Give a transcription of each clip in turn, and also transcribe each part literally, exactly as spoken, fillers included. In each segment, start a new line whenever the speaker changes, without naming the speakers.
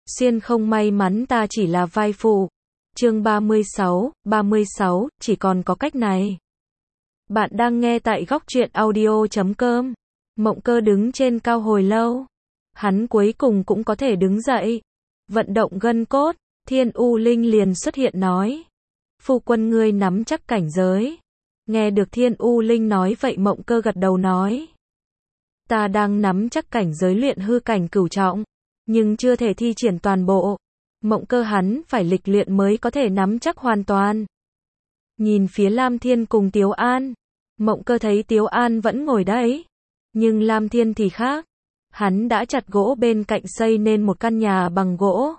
Xuyên không may mắn ta chỉ là vai phụ. Chương ba mươi sáu, ba mươi sáu, chỉ còn có cách này. Bạn đang nghe tại góc truyện audio chấm com. Mộng Cơ đứng trên cao hồi lâu. Hắn cuối cùng cũng có thể đứng dậy. Vận động gân cốt, Thiên U Linh liền xuất hiện nói. Phu quân ngươi nắm chắc cảnh giới. Nghe được Thiên U Linh nói vậy Mộng Cơ gật đầu nói. Ta đang nắm chắc cảnh giới luyện hư cảnh cửu trọng, nhưng chưa thể thi triển toàn bộ. Mộng Cơ hắn phải lịch luyện mới có thể nắm chắc hoàn toàn. Nhìn phía Lam Thiên cùng Tiếu An. Mộng Cơ thấy Tiếu An vẫn ngồi đấy. Nhưng Lam Thiên thì khác. Hắn đã chặt gỗ bên cạnh xây nên một căn nhà bằng gỗ.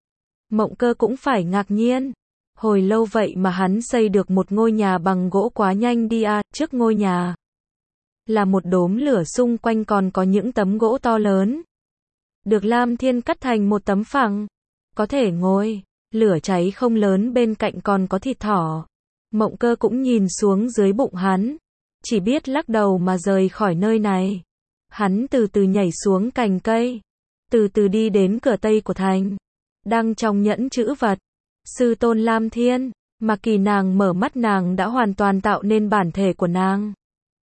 Mộng Cơ cũng phải ngạc nhiên. Hồi lâu vậy mà hắn xây được một ngôi nhà bằng gỗ quá nhanh đi à, trước ngôi nhà là một đốm lửa, xung quanh còn có những tấm gỗ to lớn. Được Lam Thiên cắt thành một tấm phẳng. Có thể ngồi, lửa cháy không lớn, bên cạnh còn có thịt thỏ. Mộng Cơ cũng nhìn xuống dưới bụng hắn. Chỉ biết lắc đầu mà rời khỏi nơi này. Hắn từ từ nhảy xuống cành cây. Từ từ đi đến cửa tây của thành. Đang trong nhẫn chữ vật. Sư tôn Lam Thiên. Mà kỳ nàng mở mắt nàng đã hoàn toàn tạo nên bản thể của nàng.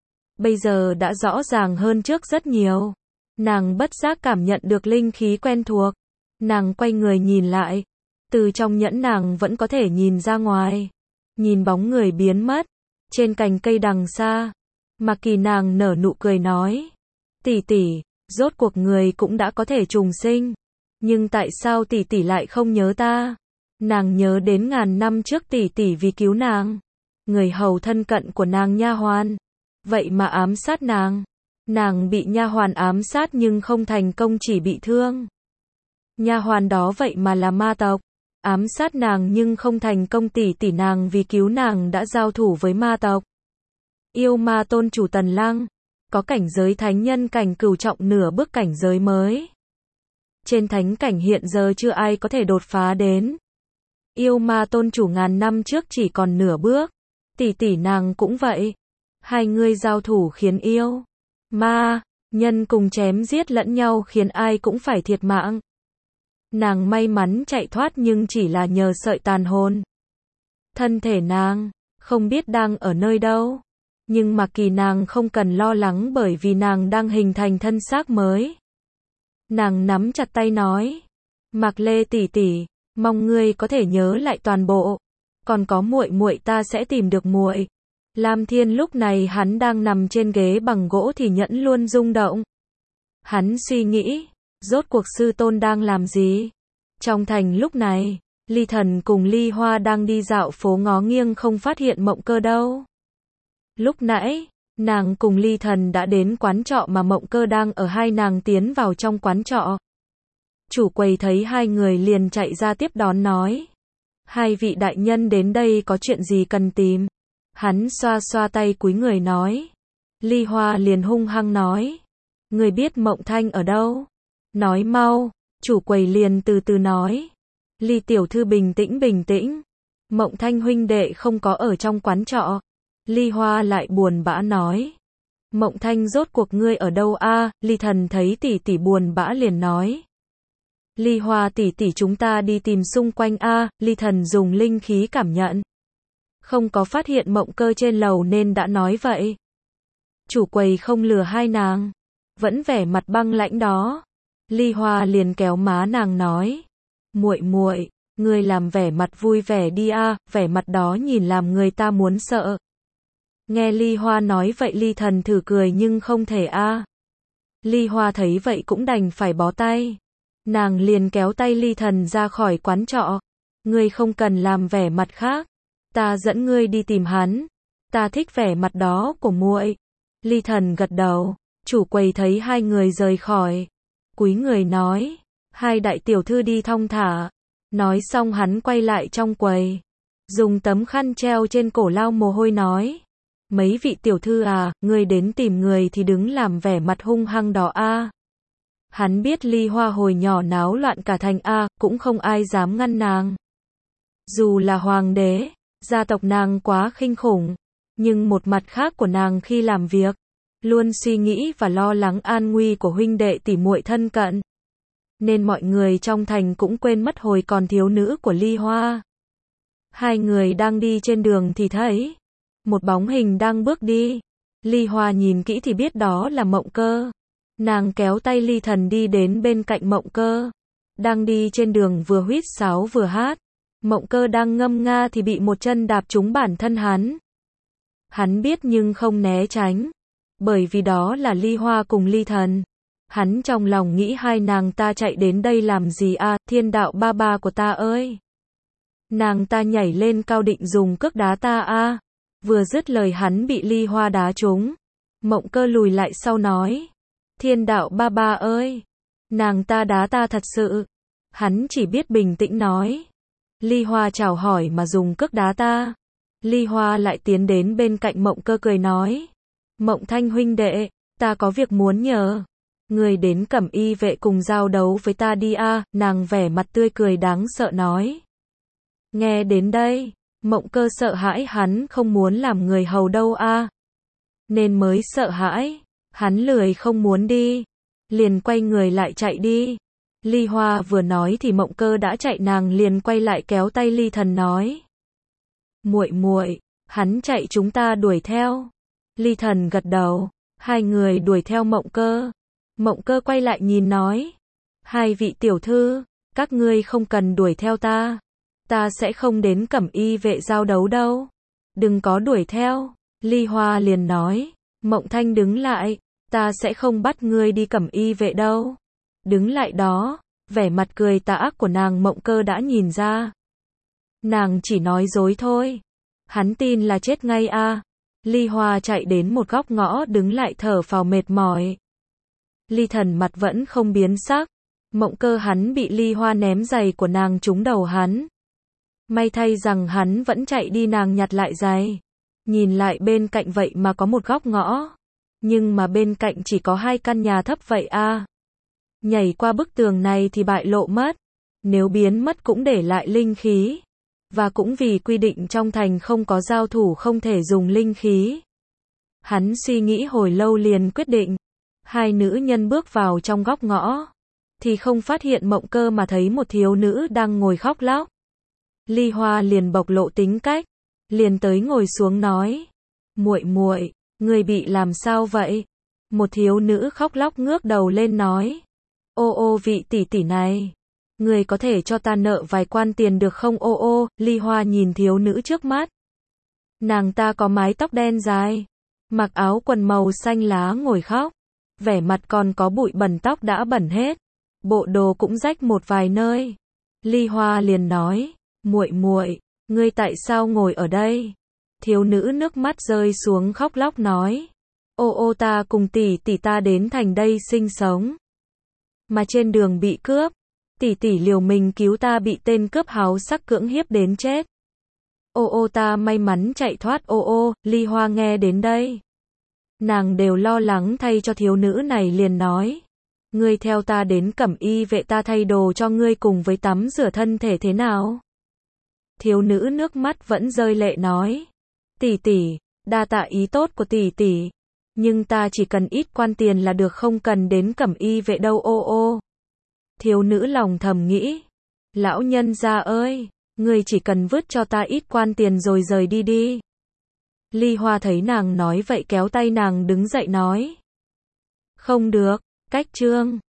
Bây giờ đã rõ ràng hơn trước rất nhiều. Nàng bất giác cảm nhận được linh khí quen thuộc. Nàng quay người nhìn lại. Từ trong nhẫn nàng vẫn có thể nhìn ra ngoài. Nhìn bóng người biến mất. Trên cành cây đằng xa. Mà kỳ nàng nở nụ cười nói. Tỷ tỷ, rốt cuộc người cũng đã có thể trùng sinh. Nhưng tại sao tỷ tỷ lại không nhớ ta? Nàng nhớ đến ngàn năm trước tỷ tỷ vì cứu nàng. Người hầu thân cận của nàng nha hoàn. Vậy mà ám sát nàng. Nàng bị nha hoàn ám sát nhưng không thành công, chỉ bị thương. Nha hoàn đó vậy mà là ma tộc. Ám sát nàng nhưng không thành công, tỷ tỷ nàng vì cứu nàng đã giao thủ với ma tộc. Yêu ma tôn chủ Tần Lăng. Có cảnh giới thánh nhân cảnh cửu trọng, nửa bước cảnh giới mới. Trên thánh cảnh hiện giờ chưa ai có thể đột phá đến. Yêu ma tôn chủ ngàn năm trước chỉ còn nửa bước. Tỷ tỷ nàng cũng vậy. Hai người giao thủ khiến yêu ma nhân cùng chém giết lẫn nhau, khiến ai cũng phải thiệt mạng. Nàng may mắn chạy thoát nhưng chỉ là nhờ sợi tàn hồn. Thân thể nàng không biết đang ở nơi đâu. Nhưng mà kỳ nàng không cần lo lắng bởi vì nàng đang hình thành thân xác mới. Nàng nắm chặt tay nói. Mạc Lê tỷ tỷ, mong ngươi có thể nhớ lại toàn bộ. Còn có muội muội ta sẽ tìm được muội. Lam Thiên lúc này hắn đang nằm trên ghế bằng gỗ thì nhẫn luôn rung động. Hắn suy nghĩ, rốt cuộc sư tôn đang làm gì? Trong thành lúc này, Ly Thần cùng Ly Hoa đang đi dạo phố ngó nghiêng không phát hiện Mộng Cơ đâu. Lúc nãy, nàng cùng Ly Thần đã đến quán trọ mà Mộng Cơ đang ở, hai nàng tiến vào trong quán trọ. Chủ quầy thấy hai người liền chạy ra tiếp đón nói. Hai vị đại nhân đến đây có chuyện gì cần tìm? Hắn xoa xoa tay cúi người nói. Ly Hoa liền hung hăng nói. Người biết Mộng Thanh ở đâu? Nói mau. Chủ quầy liền từ từ nói. Ly tiểu thư bình tĩnh bình tĩnh. Mộng Thanh huynh đệ không có ở trong quán trọ. Ly Hoa lại buồn bã nói. Mộng Thanh rốt cuộc ngươi ở đâu a? À? Ly Thần thấy tỷ tỷ buồn bã liền nói. Ly Hoa tỷ tỷ chúng ta đi tìm xung quanh a. À? Ly Thần dùng linh khí cảm nhận. Không có phát hiện Mộng Cơ trên lầu nên đã nói vậy. Chủ quầy không lừa hai nàng. Vẫn vẻ mặt băng lãnh đó. Ly Hoa liền kéo má nàng nói. Muội muội, ngươi làm vẻ mặt vui vẻ đi a, à? Vẻ mặt đó nhìn làm người ta muốn sợ. Nghe Ly Hoa nói vậy Ly Thần thử cười nhưng không thể a. À. Ly Hoa thấy vậy cũng đành phải bó tay. Nàng liền kéo tay Ly Thần ra khỏi quán trọ. Ngươi không cần làm vẻ mặt khác. Ta dẫn ngươi đi tìm hắn. Ta thích vẻ mặt đó của muội. Ly Thần gật đầu. Chủ quầy thấy hai người rời khỏi. Cúi người nói. Hai đại tiểu thư đi thong thả. Nói xong hắn quay lại trong quầy. Dùng tấm khăn treo trên cổ lau mồ hôi nói. Mấy vị tiểu thư à, ngươi đến tìm người thì đứng làm vẻ mặt hung hăng đó a. À. Hắn biết Ly Hoa hồi nhỏ náo loạn cả thành a, à, cũng không ai dám ngăn nàng. Dù là hoàng đế, gia tộc nàng quá kinh khủng, nhưng một mặt khác của nàng khi làm việc, luôn suy nghĩ và lo lắng an nguy của huynh đệ tỷ muội thân cận. nên mọi người trong thành cũng quên mất hồi còn thiếu nữ của Ly Hoa. Hai người đang đi trên đường thì thấy một bóng hình đang bước đi. Ly Hoa nhìn kỹ thì biết đó là Mộng Cơ. Nàng kéo tay Ly Thần đi đến bên cạnh Mộng Cơ. Đang đi trên đường vừa huýt sáo vừa hát. Mộng Cơ đang ngâm nga thì bị một chân đạp trúng bản thân hắn. Hắn biết nhưng không né tránh, bởi vì đó là Ly Hoa cùng Ly Thần. Hắn trong lòng nghĩ hai nàng ta chạy đến đây làm gì à, Thiên Đạo ba ba của ta ơi. Nàng ta nhảy lên cao định dùng cước đá ta à. Vừa dứt lời hắn bị Ly Hoa đá trúng. Mộng Cơ lùi lại sau nói, Thiên Đạo ba ba ơi, nàng ta đá ta thật sự. Hắn chỉ biết bình tĩnh nói, Ly Hoa chào hỏi mà dùng cước đá ta. Ly Hoa lại tiến đến bên cạnh Mộng Cơ cười nói, Mộng Thanh huynh đệ, ta có việc muốn nhờ. Người đến Cẩm Y vệ cùng giao đấu với ta đi a. Nàng vẻ mặt tươi cười đáng sợ nói. Nghe đến đây, Mộng Cơ sợ hãi, hắn không muốn làm người hầu đâu a, nên mới sợ hãi. Hắn lười không muốn đi, liền quay người lại chạy đi. Ly Hoa vừa nói thì Mộng Cơ đã chạy, nàng liền quay lại kéo tay Ly Thần nói, muội muội, hắn chạy chúng ta đuổi theo. Ly Thần gật đầu, hai người đuổi theo Mộng Cơ. Mộng Cơ quay lại nhìn nói, hai vị tiểu thư, các ngươi không cần đuổi theo ta, ta sẽ không đến Cẩm Y vệ giao đấu đâu, đừng có đuổi theo. Ly Hoa liền nói, Mộng Thanh đứng lại, ta sẽ không bắt ngươi đi Cẩm Y vệ đâu. Đứng lại đó. Vẻ mặt cười tà ác của nàng Mộng Cơ đã nhìn ra. Nàng chỉ nói dối thôi. Hắn tin là chết ngay a. À. Ly Hoa chạy đến một góc ngõ đứng lại thở phào mệt mỏi. Ly Thần mặt vẫn không biến sắc. Mộng Cơ hắn bị Ly Hoa ném giày của nàng trúng đầu hắn. May thay rằng hắn vẫn chạy đi, nàng nhặt lại giày. Nhìn lại bên cạnh vậy mà có một góc ngõ. Nhưng mà bên cạnh chỉ có hai căn nhà thấp vậy a. À. Nhảy qua bức tường này thì bại lộ mất. Nếu biến mất cũng để lại linh khí. Và cũng vì quy định trong thành không có giao thủ không thể dùng linh khí. Hắn suy nghĩ hồi lâu liền quyết định. Hai nữ nhân bước vào trong góc ngõ. Thì không phát hiện Mộng Cơ mà thấy một thiếu nữ đang ngồi khóc lóc. Ly Hoa liền bộc lộ tính cách. Liền tới ngồi xuống nói. Muội muội, người bị làm sao vậy? Một thiếu nữ khóc lóc ngước đầu lên nói. Ô ô vị tỷ tỷ này, người có thể cho ta nợ vài quan tiền được không ô ô. Ly Hoa nhìn thiếu nữ trước mắt. Nàng ta có mái tóc đen dài, mặc áo quần màu xanh lá ngồi khóc. Vẻ mặt còn có bụi bẩn, tóc đã bẩn hết. Bộ đồ cũng rách một vài nơi. Ly Hoa liền nói, muội muội, ngươi tại sao ngồi ở đây? Thiếu nữ nước mắt rơi xuống khóc lóc nói. Ô ô ta cùng tỷ tỷ ta đến thành đây sinh sống. Mà trên đường bị cướp, tỷ tỷ liều mình cứu ta bị tên cướp háo sắc cưỡng hiếp đến chết. Ô ô ta may mắn chạy thoát ô ô. Ly Hoa nghe đến đây, nàng đều lo lắng thay cho thiếu nữ này liền nói. Ngươi theo ta đến Cẩm Y vệ, ta thay đồ cho ngươi cùng với tắm rửa thân thể thế nào? Thiếu nữ nước mắt vẫn rơi lệ nói. Tỷ tỷ, đa tạ ý tốt của tỷ tỷ. Nhưng ta chỉ cần ít quan tiền là được, không cần đến Cẩm Y vệ đâu ô ô. Thiếu nữ lòng thầm nghĩ. Lão nhân gia ơi, ngươi chỉ cần vứt cho ta ít quan tiền rồi rời đi đi. Ly Hoa thấy nàng nói vậy kéo tay nàng đứng dậy nói. Không được, cách trương.